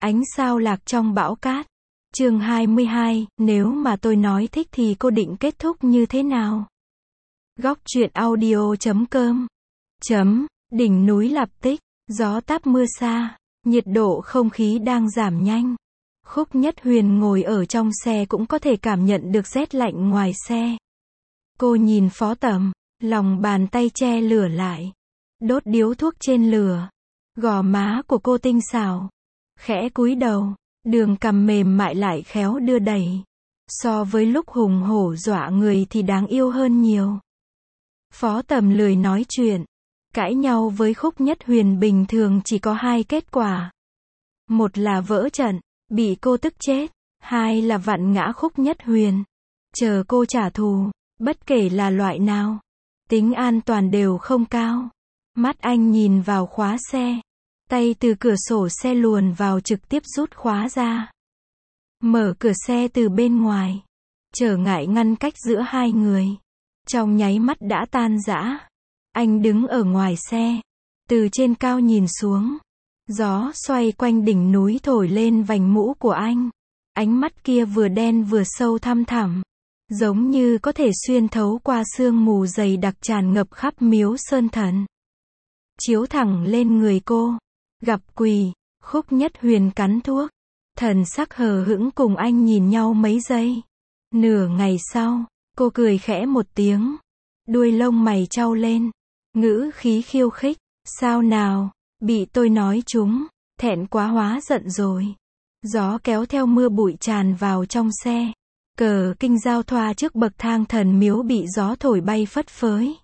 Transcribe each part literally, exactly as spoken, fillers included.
Ánh sao lạc trong bão cát. Chương hai mươi hai, nếu mà tôi nói thích thì cô định kết thúc như thế nào? Góc truyện audio chấm com. Chấm, đỉnh núi Lạp Tích, gió táp mưa xa, nhiệt độ không khí đang giảm nhanh. Khúc Nhất Huyền ngồi ở trong xe cũng có thể cảm nhận được rét lạnh ngoài xe. Cô nhìn Phó Tầm, lòng bàn tay che lửa lại, đốt điếu thuốc trên lửa. Gò má của cô tinh xảo, khẽ cúi đầu, đường cằm mềm mại lại khéo đưa đẩy. So với lúc hùng hổ dọa người thì đáng yêu hơn nhiều. Phó Tầm lười nói chuyện, cãi nhau với Khúc Nhất Huyền bình thường chỉ có hai kết quả. Một là vỡ trận, bị cô tức chết, hai là vặn ngã Khúc Nhất Huyền, chờ cô trả thù, bất kể là loại nào. Tính an toàn đều không cao. Mắt anh nhìn vào khóa xe, tay từ cửa sổ xe luồn vào trực tiếp rút khóa ra. Mở cửa xe từ bên ngoài, trở ngại ngăn cách giữa hai người. Trong nháy mắt đã tan rã. Anh đứng ở ngoài xe, từ trên cao nhìn xuống. Gió xoay quanh đỉnh núi thổi lên vành mũ của anh. Ánh mắt kia vừa đen vừa sâu thăm thẳm, giống như có thể xuyên thấu qua sương mù dày đặc tràn ngập khắp Miếu Sơn Thần. Chiếu thẳng lên người cô. Gặp quỷ, Khúc Nhất Huyền cắn thuốc, thần sắc hờ hững cùng anh nhìn nhau mấy giây. Nửa ngày sau, cô cười khẽ một tiếng, đuôi lông mày chau lên, ngữ khí khiêu khích, sao nào, bị tôi nói trúng, thẹn quá hóa giận rồi. Gió kéo theo mưa bụi tràn vào trong xe, cờ kinh giao thoa trước bậc thang thần miếu bị gió thổi bay phất phới.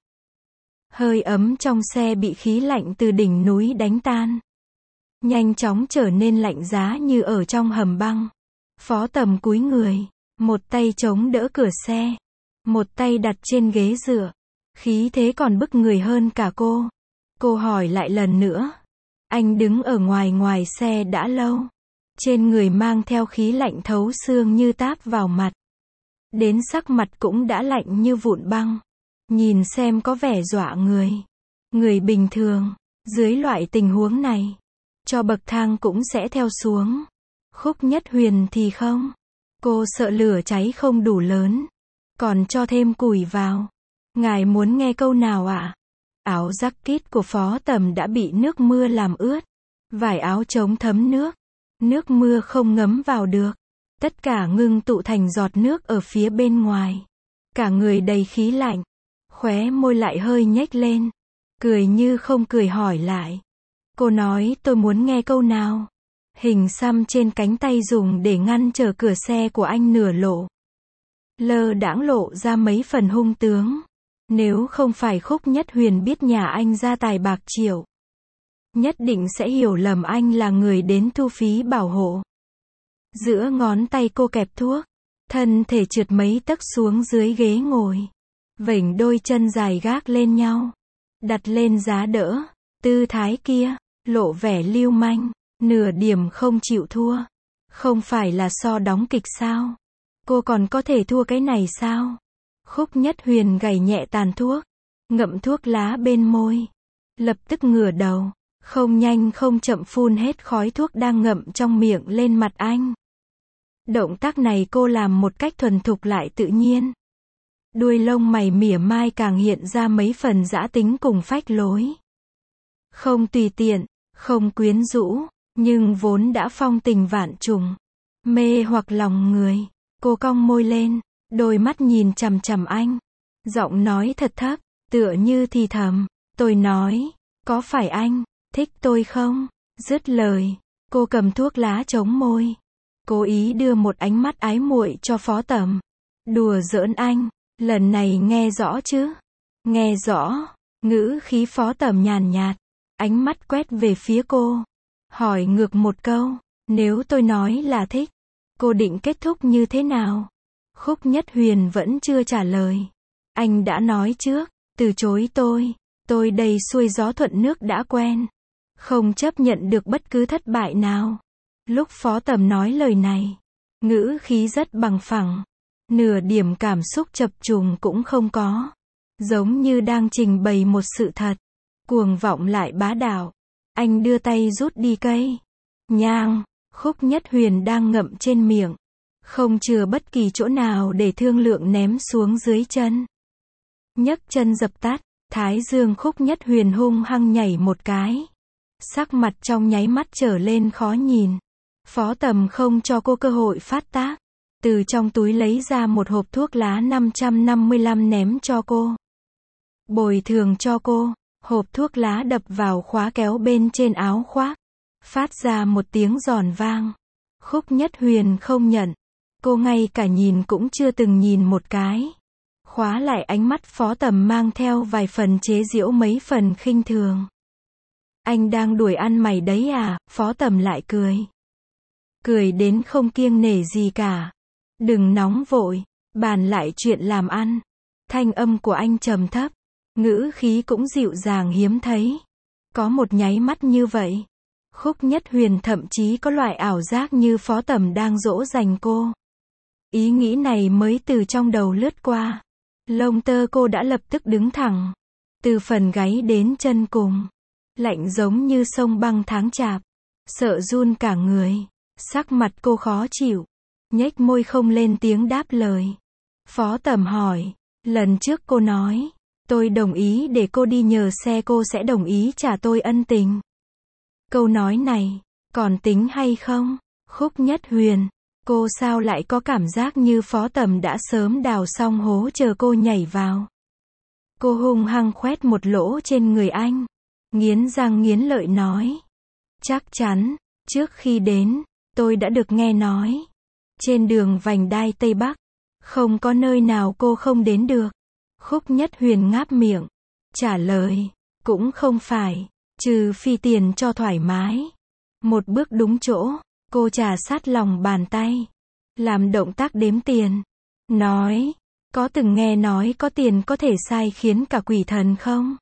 Hơi ấm trong xe bị khí lạnh từ đỉnh núi đánh tan, nhanh chóng trở nên lạnh giá như ở trong hầm băng. Phó Tầm cúi người, một tay chống đỡ cửa xe, một tay đặt trên ghế dựa, khí thế còn bức người hơn cả cô. Cô hỏi lại lần nữa. Anh đứng ở ngoài ngoài xe đã lâu, trên người mang theo khí lạnh thấu xương như táp vào mặt, đến sắc mặt cũng đã lạnh như vụn băng. Nhìn xem có vẻ dọa người. Người bình thường, dưới loại tình huống này, cho bậc thang cũng sẽ theo xuống. Khúc Nhất Huyền thì không. Cô sợ lửa cháy không đủ lớn, còn cho thêm củi vào. Ngài muốn nghe câu nào ạ? À? Áo jacket của Phó Tầm đã bị nước mưa làm ướt. Vải áo chống thấm nước. Nước mưa không ngấm vào được. Tất cả ngưng tụ thành giọt nước ở phía bên ngoài. Cả người đầy khí lạnh. Khóe môi lại hơi nhếch lên. Cười như không cười hỏi lại. Cô nói tôi muốn nghe câu nào? Hình xăm trên cánh tay dùng để ngăn trở cửa xe của anh nửa lộ. Lơ đãng lộ ra mấy phần hung tướng. Nếu không phải Khúc Nhất Huyền biết nhà anh gia tài bạc triệu, nhất định sẽ hiểu lầm anh là người đến thu phí bảo hộ. Giữa ngón tay cô kẹp thuốc, thân thể trượt mấy tấc xuống dưới ghế ngồi, vểnh đôi chân dài gác lên nhau, đặt lên giá đỡ. Tư thái kia, lộ vẻ lưu manh, nửa điểm không chịu thua. Không phải là so đóng kịch sao? Cô còn có thể thua cái này sao? Khúc Nhất Huyền gảy nhẹ tàn thuốc, ngậm thuốc lá bên môi, lập tức ngửa đầu, không nhanh không chậm phun hết khói thuốc đang ngậm trong miệng lên mặt anh. Động tác này cô làm một cách thuần thục lại tự nhiên. Đuôi lông mày mỉa mai càng hiện ra mấy phần dã tính cùng phách lối. Không tùy tiện, không quyến rũ, nhưng vốn đã phong tình vạn trùng, mê hoặc lòng người. Cô cong môi lên, đôi mắt nhìn chằm chằm anh, giọng nói thật thấp, tựa như thì thầm. Tôi nói, có phải anh thích tôi không? Dứt lời, cô cầm thuốc lá chống môi, cố ý đưa một ánh mắt ái muội cho Phó Tầm. Đùa giỡn anh, lần này nghe rõ chứ? Nghe rõ. Ngữ khí Phó Tầm nhàn nhạt, ánh mắt quét về phía cô, hỏi ngược một câu. Nếu tôi nói là thích, cô định kết thúc như thế nào? Khúc Nhất Huyền vẫn chưa trả lời. Anh đã nói trước, từ chối tôi. Tôi đây xuôi gió thuận nước đã quen, không chấp nhận được bất cứ thất bại nào. Lúc Phó Tầm nói lời này, ngữ khí rất bằng phẳng, nửa điểm cảm xúc chập trùng cũng không có, giống như đang trình bày một sự thật, cuồng vọng lại bá đạo. Anh đưa tay rút đi cây nhang, Khúc Nhất Huyền đang ngậm trên miệng, không chừa bất kỳ chỗ nào để thương lượng ném xuống dưới chân. Nhấc chân dập tắt, thái dương Khúc Nhất Huyền hung hăng nhảy một cái. Sắc mặt trong nháy mắt trở lên khó nhìn. Phó Tầm không cho cô cơ hội phát tác. Từ trong túi lấy ra một hộp thuốc lá năm trăm năm mươi lăm ném cho cô. Bồi thường cho cô, hộp thuốc lá đập vào khóa kéo bên trên áo khoác. Phát ra một tiếng giòn vang. Khúc Nhất Huyền không nhận. Cô ngay cả nhìn cũng chưa từng nhìn một cái. Khóa lại ánh mắt Phó Tầm mang theo vài phần chế giễu mấy phần khinh thường. Anh đang đuổi ăn mày đấy à, Phó Tầm lại cười. Cười đến không kiêng nể gì cả. Đừng nóng vội, bàn lại chuyện làm ăn. Thanh âm của anh trầm thấp, ngữ khí cũng dịu dàng hiếm thấy. Có một nháy mắt như vậy, Khúc Nhất Huyền thậm chí có loại ảo giác như Phó Tầm đang dỗ dành cô. Ý nghĩ này mới từ trong đầu lướt qua. Lông tơ cô đã lập tức đứng thẳng. Từ phần gáy đến chân cùng. Lạnh giống như sông băng tháng chạp. Sợ run cả người. Sắc mặt cô khó chịu. Nhếch môi không lên tiếng đáp lời. Phó Tầm hỏi. Lần trước cô nói, tôi đồng ý để cô đi nhờ xe, cô sẽ đồng ý trả tôi ân tình. Câu nói này, còn tính hay không? Khúc Nhất Huyền, cô sao lại có cảm giác như Phó Tầm đã sớm đào xong hố chờ cô nhảy vào. Cô hung hăng khoét một lỗ trên người anh. Nghiến răng nghiến lợi nói. Chắc chắn, trước khi đến, tôi đã được nghe nói. Trên đường vành đai Tây Bắc, không có nơi nào cô không đến được. Khúc Nhất Huyền ngáp miệng. Trả lời, cũng không phải, trừ phi tiền cho thoải mái. Một bước đúng chỗ, cô trà sát lòng bàn tay. Làm động tác đếm tiền. Nói, có từng nghe nói có tiền có thể sai khiến cả quỷ thần không?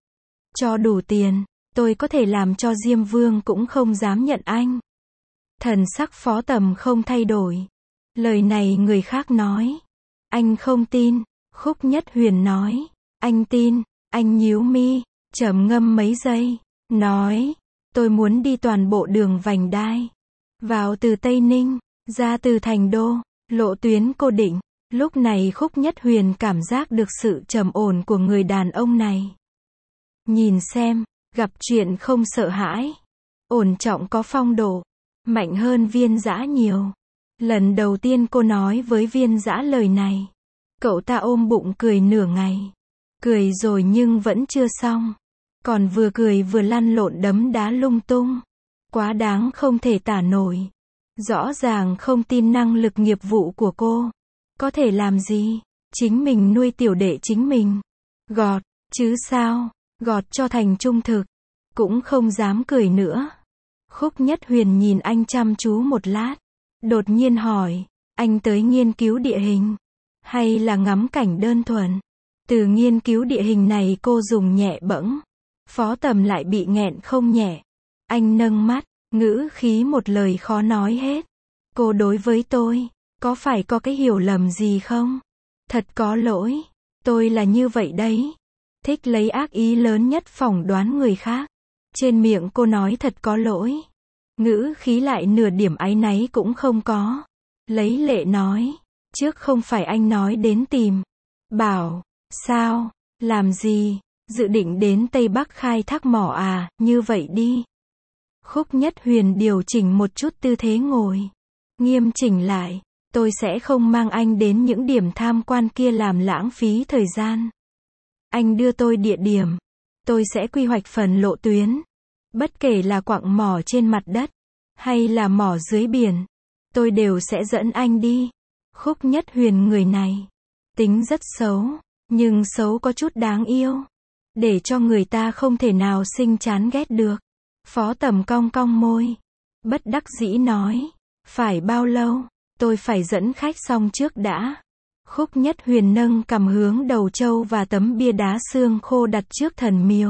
Cho đủ tiền, tôi có thể làm cho Diêm Vương cũng không dám nhận anh. Thần sắc Phó Tầm không thay đổi. Lời này người khác nói. Anh không tin. Khúc Nhất Huyền nói. Anh tin. Anh nhíu mi, trầm ngâm mấy giây. Nói, tôi muốn đi toàn bộ đường vành đai. Vào từ Tây Ninh, ra từ Thành Đô, lộ tuyến cô định. Lúc này Khúc Nhất Huyền cảm giác được sự trầm ổn của người đàn ông này. Nhìn xem, gặp chuyện không sợ hãi. Ổn trọng có phong độ. Mạnh hơn Viên Dã nhiều. Lần đầu tiên cô nói với Viên Dã lời này. Cậu ta ôm bụng cười nửa ngày. Cười rồi nhưng vẫn chưa xong. Còn vừa cười vừa lăn lộn đấm đá lung tung. Quá đáng không thể tả nổi. Rõ ràng không tin năng lực nghiệp vụ của cô. Có thể làm gì? Chính mình nuôi tiểu đệ chính mình. Gọt, chứ sao? Gọt cho thành trung thực. Cũng không dám cười nữa. Khúc Nhất Huyền nhìn anh chăm chú một lát. Đột nhiên hỏi, anh tới nghiên cứu địa hình? Hay là ngắm cảnh đơn thuần? Từ nghiên cứu địa hình này cô dùng nhẹ bẫng. Phó Tầm lại bị nghẹn không nhẹ. Anh nâng mắt, ngữ khí một lời khó nói hết. Cô đối với tôi, có phải có cái hiểu lầm gì không? Thật có lỗi. Tôi là như vậy đấy. Thích lấy ác ý lớn nhất phỏng đoán người khác. Trên miệng cô nói thật có lỗi. Ngữ khí lại nửa điểm áy náy cũng không có. Lấy lệ nói. Trước không phải anh nói đến tìm. Bảo. Sao? Làm gì? Dự định đến Tây Bắc khai thác mỏ à? Như vậy đi. Khúc Nhất Huyền điều chỉnh một chút tư thế ngồi. Nghiêm chỉnh lại. Tôi sẽ không mang anh đến những điểm tham quan kia làm lãng phí thời gian. Anh đưa tôi địa điểm. Tôi sẽ quy hoạch phần lộ tuyến. Bất kể là quặng mỏ trên mặt đất, hay là mỏ dưới biển, tôi đều sẽ dẫn anh đi. Khúc Nhất Huyền người này, tính rất xấu, nhưng xấu có chút đáng yêu. Để cho người ta không thể nào sinh chán ghét được. Phó Tầm cong cong môi. Bất đắc dĩ nói. Phải bao lâu? Tôi phải dẫn khách xong trước đã. Khúc Nhất Huyền nâng cằm hướng đầu trâu và tấm bia đá xương khô đặt trước thần miếu.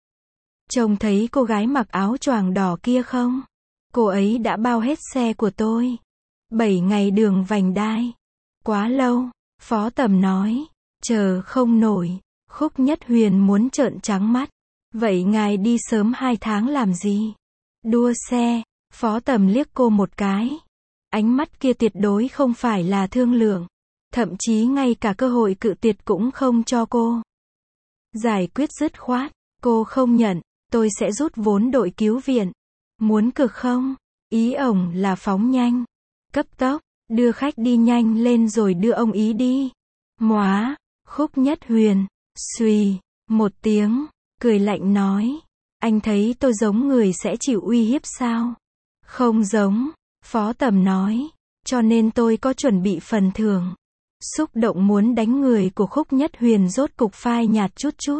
Trông thấy cô gái mặc áo choàng đỏ kia không? Cô ấy đã bao hết xe của tôi. Bảy ngày đường vành đai. Quá lâu, Phó Tầm nói. Chờ không nổi. Khúc Nhất Huyền muốn trợn trắng mắt. Vậy ngài đi sớm hai tháng làm gì? Đua xe. Phó Tầm liếc cô một cái. Ánh mắt kia tuyệt đối không phải là thương lượng. Thậm chí ngay cả cơ hội cự tuyệt cũng không cho cô. Giải quyết dứt khoát. Cô không nhận, tôi sẽ rút vốn đội cứu viện. Muốn cược không? Ý ổng là phóng nhanh. Cấp tốc, đưa khách đi nhanh lên rồi đưa ông ý đi. Móa, Khúc Nhất Huyền, xùy, một tiếng, cười lạnh nói. Anh thấy tôi giống người sẽ chịu uy hiếp sao? Không giống, Phó Tầm nói. Cho nên tôi có chuẩn bị phần thưởng. Xúc động muốn đánh người của Khúc Nhất Huyền rốt cục phai nhạt chút chút.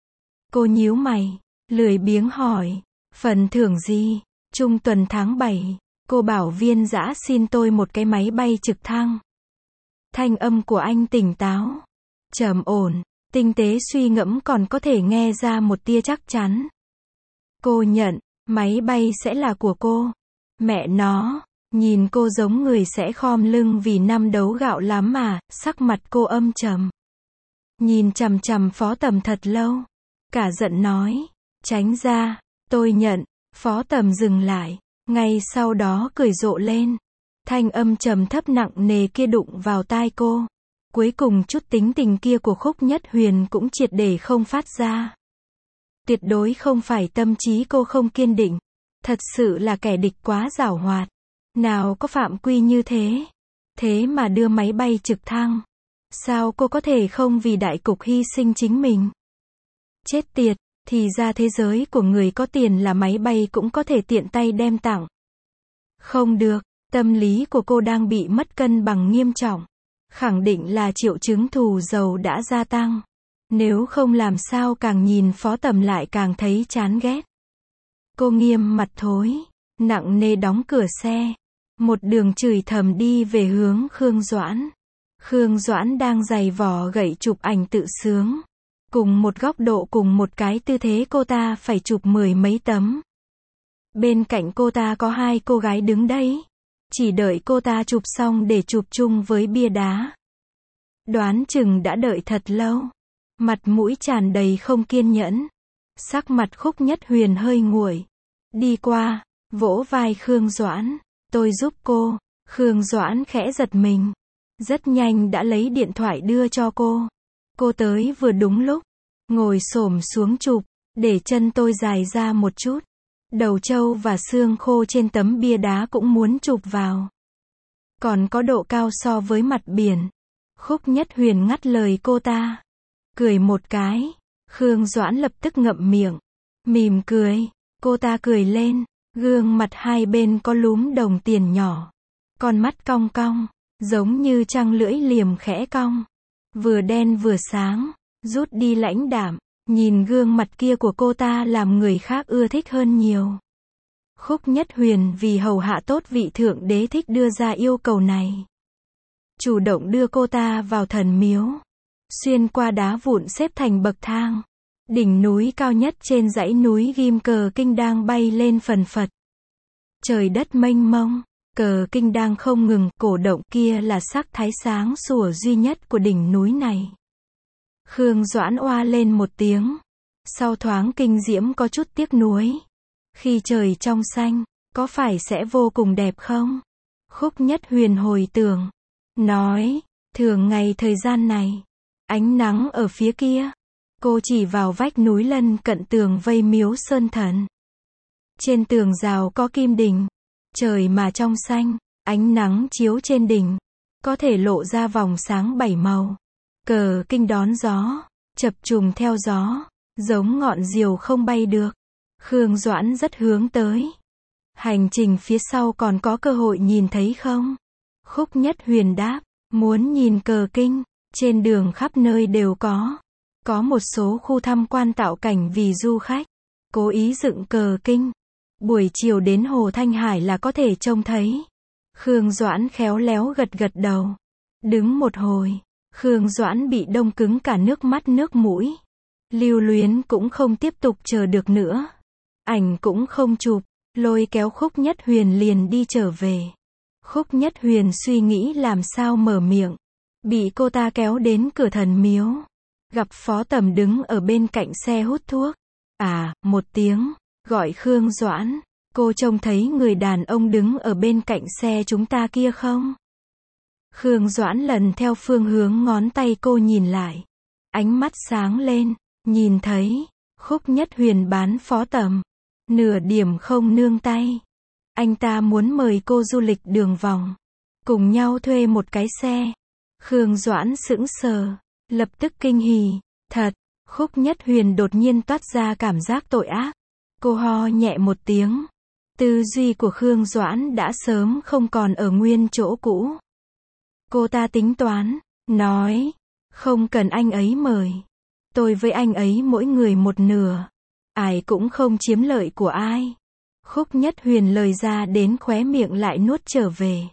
Cô nhíu mày, lười biếng hỏi. Phần thưởng gì? Trung tuần tháng bảy, cô bảo Viên Dã xin tôi một cái máy bay trực thăng. Thanh âm của anh tỉnh táo, trầm ổn, tinh tế suy ngẫm còn có thể nghe ra một tia chắc chắn. Cô nhận, máy bay sẽ là của cô. Mẹ nó, nhìn cô giống người sẽ khom lưng vì năm đấu gạo lắm mà, sắc mặt cô âm trầm. Nhìn chằm chằm Phó Tầm thật lâu, cả giận nói, tránh ra, tôi nhận. Phó Tầm dừng lại, ngay sau đó cười rộ lên. Thanh âm trầm thấp nặng nề kia đụng vào tai cô. Cuối cùng chút tính tình kia của Khúc Nhất Huyền cũng triệt để không phát ra. Tuyệt đối không phải tâm trí cô không kiên định. Thật sự là kẻ địch quá giảo hoạt. Nào có phạm quy như thế. Thế mà đưa máy bay trực thăng. Sao cô có thể không vì đại cục hy sinh chính mình? Chết tiệt. Thì ra thế giới của người có tiền là máy bay cũng có thể tiện tay đem tặng. Không được, tâm lý của cô đang bị mất cân bằng nghiêm trọng. Khẳng định là triệu chứng thù dầu đã gia tăng. Nếu không làm sao càng nhìn Phó Tầm lại càng thấy chán ghét. Cô nghiêm mặt thối, nặng nề đóng cửa xe. Một đường chửi thầm đi về hướng Khương Doãn. Khương Doãn đang giày vò gậy chụp ảnh tự sướng. Cùng một góc độ cùng một cái tư thế cô ta phải chụp mười mấy tấm. Bên cạnh cô ta có hai cô gái đứng đấy. Chỉ đợi cô ta chụp xong để chụp chung với bia đá. Đoán chừng đã đợi thật lâu. Mặt mũi tràn đầy không kiên nhẫn. Sắc mặt Khúc Nhất Huyền hơi nguội. Đi qua, vỗ vai Khương Doãn. Tôi giúp cô. Khương Doãn khẽ giật mình. Rất nhanh đã lấy điện thoại đưa cho cô. Cô tới vừa đúng lúc. Ngồi xổm xuống chụp. Để chân tôi dài ra một chút. Đầu trâu và xương khô trên tấm bia đá cũng muốn chụp vào. Còn có độ cao so với mặt biển. Khúc Nhất Huyền ngắt lời cô ta. Cười một cái. Khương Doãn lập tức ngậm miệng. Mỉm cười. Cô ta cười lên. Gương mặt hai bên có lúm đồng tiền nhỏ. Con mắt cong cong. Giống như trăng lưỡi liềm khẽ cong. Vừa đen vừa sáng. Rút đi lãnh đạm. Nhìn gương mặt kia của cô ta làm người khác ưa thích hơn nhiều. Khúc Nhất Huyền vì hầu hạ tốt vị thượng đế thích đưa ra yêu cầu này. Chủ động đưa cô ta vào thần miếu. Xuyên qua đá vụn xếp thành bậc thang. Đỉnh núi cao nhất trên dãy núi ghim cờ kinh đang bay lên phần phật. Trời đất mênh mông. Cờ kinh đang không ngừng cổ động kia là sắc thái sáng sủa duy nhất của đỉnh núi này. Khương Doãn oa lên một tiếng. Sau thoáng kinh diễm có chút tiếc nuối. Khi trời trong xanh, có phải sẽ vô cùng đẹp không? Khúc Nhất Huyền hồi tưởng. Nói, thường ngày thời gian này, ánh nắng ở phía kia. Cô chỉ vào vách núi lân cận tường vây miếu sơn thần. Trên tường rào có kim đình. Trời mà trong xanh, ánh nắng chiếu trên đỉnh. Có thể lộ ra vòng sáng bảy màu. Cờ kinh đón gió, chập trùng theo gió, giống ngọn diều không bay được. Khương Doãn rất hướng tới. Hành trình phía sau còn có cơ hội nhìn thấy không? Khúc Nhất Huyền đáp, muốn nhìn cờ kinh, trên đường khắp nơi đều có. Có một số khu tham quan tạo cảnh vì du khách, cố ý dựng cờ kinh. Buổi chiều đến Hồ Thanh Hải là có thể trông thấy. Khương Doãn khéo léo gật gật đầu. Đứng một hồi. Khương Doãn bị đông cứng cả nước mắt nước mũi. Lưu Luyến cũng không tiếp tục chờ được nữa. Ảnh cũng không chụp, lôi kéo Khúc Nhất Huyền liền đi trở về. Khúc Nhất Huyền suy nghĩ làm sao mở miệng. Bị cô ta kéo đến cửa thần miếu. Gặp Phó Tầm đứng ở bên cạnh xe hút thuốc. À, một tiếng, gọi Khương Doãn. Cô trông thấy người đàn ông đứng ở bên cạnh xe chúng ta kia không? Khương Doãn lần theo phương hướng ngón tay cô nhìn lại. Ánh mắt sáng lên, nhìn thấy, Khúc Nhất Huyền bán Phó Tầm. Nửa điểm không nương tay. Anh ta muốn mời cô du lịch đường vòng. Cùng nhau thuê một cái xe. Khương Doãn sững sờ, lập tức kinh hỉ. Thật, Khúc Nhất Huyền đột nhiên toát ra cảm giác tội ác. Cô ho nhẹ một tiếng. Tư duy của Khương Doãn đã sớm không còn ở nguyên chỗ cũ. Cô ta tính toán, nói, không cần anh ấy mời. Tôi với anh ấy mỗi người một nửa. Ai cũng không chiếm lợi của ai. Khúc Nhất Huyền lời ra đến khóe miệng lại nuốt trở về.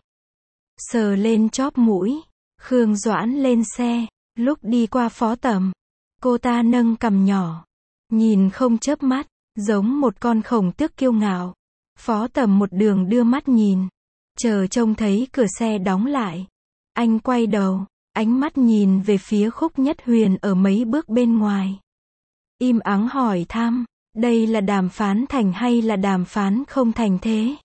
Sờ lên chóp mũi. Khương Doãn lên xe. Lúc đi qua Phó Tầm, cô ta nâng cằm nhỏ. Nhìn không chớp mắt, giống một con khổng tước kiêu ngạo. Phó Tầm một đường đưa mắt nhìn. Chờ trông thấy cửa xe đóng lại. Anh quay đầu, ánh mắt nhìn về phía Khúc Nhất Huyền ở mấy bước bên ngoài. Im ắng hỏi thăm, đây là đàm phán thành hay là đàm phán không thành thế?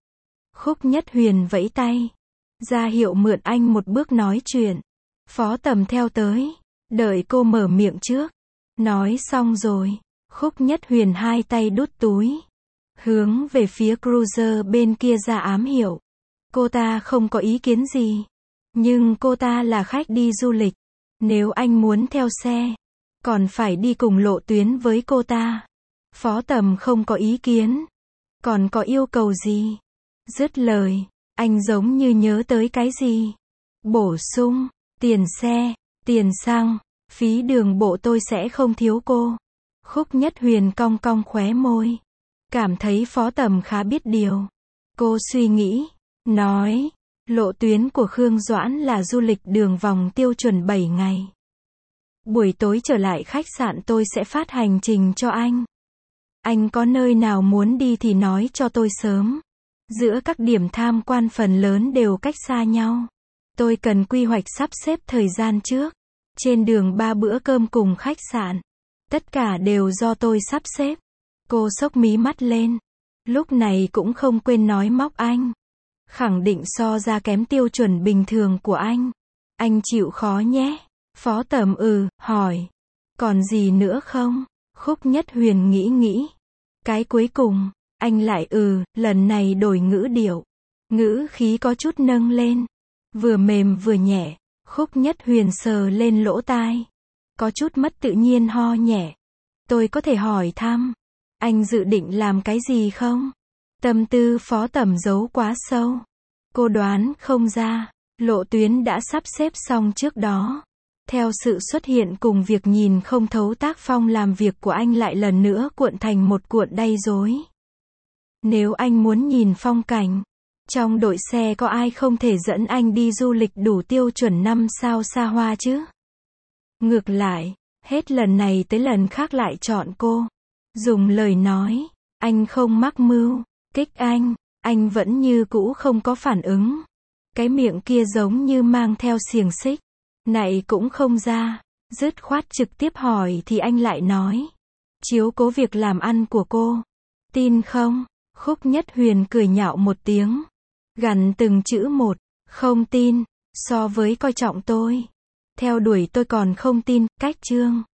Khúc Nhất Huyền vẫy tay, ra hiệu mượn anh một bước nói chuyện. Phó Tầm theo tới, đợi cô mở miệng trước. Nói xong rồi, Khúc Nhất Huyền hai tay đút túi, hướng về phía cruiser bên kia ra ám hiệu. Cô ta không có ý kiến gì. Nhưng cô ta là khách đi du lịch. Nếu anh muốn theo xe, còn phải đi cùng lộ tuyến với cô ta. Phó Tầm không có ý kiến. Còn có yêu cầu gì? Dứt lời, anh giống như nhớ tới cái gì. Bổ sung, tiền xe, tiền xăng, phí đường bộ tôi sẽ không thiếu cô. Khúc Nhất Huyền cong cong khóe môi. Cảm thấy Phó Tầm khá biết điều. Cô suy nghĩ, nói, lộ tuyến của Khương Doãn là du lịch đường vòng tiêu chuẩn bảy ngày. Buổi tối trở lại khách sạn tôi sẽ phát hành trình cho anh. Anh có nơi nào muốn đi thì nói cho tôi sớm. Giữa các điểm tham quan phần lớn đều cách xa nhau. Tôi cần quy hoạch sắp xếp thời gian trước. Trên đường ba bữa cơm cùng khách sạn. Tất cả đều do tôi sắp xếp. Cô xốc mí mắt lên. Lúc này cũng không quên nói móc anh. Khẳng định so ra kém tiêu chuẩn bình thường của anh. Anh chịu khó nhé. Phó Tầm ừ, hỏi. Còn gì nữa không? Khúc Nhất Huyền nghĩ nghĩ. Cái cuối cùng, anh lại ừ, lần này đổi ngữ điệu. Ngữ khí có chút nâng lên. Vừa mềm vừa nhẹ. Khúc Nhất Huyền sờ lên lỗ tai. Có chút mất tự nhiên ho nhẹ. Tôi có thể hỏi thăm. Anh dự định làm cái gì không? Tâm tư Phó Tầm giấu quá sâu. Cô đoán không ra. Lộ tuyến đã sắp xếp xong trước đó. Theo sự xuất hiện cùng việc nhìn không thấu tác phong làm việc của anh lại lần nữa cuộn thành một cuộn đay rối. Nếu anh muốn nhìn phong cảnh, trong đội xe có ai không thể dẫn anh đi du lịch đủ tiêu chuẩn năm sao xa hoa chứ? Ngược lại, hết lần này tới lần khác lại chọn cô. Dùng lời nói, anh không mắc mưu, kích anh, anh vẫn như cũ không có phản ứng. Cái miệng kia giống như mang theo xiềng xích. Nạy cũng không ra. Dứt khoát trực tiếp hỏi thì anh lại nói. Chiếu cố việc làm ăn của cô. Tin không? Khúc Nhất Huyền cười nhạo một tiếng. Gằn từng chữ một. Không tin. So với coi trọng tôi, theo đuổi tôi còn không tin. Cách chương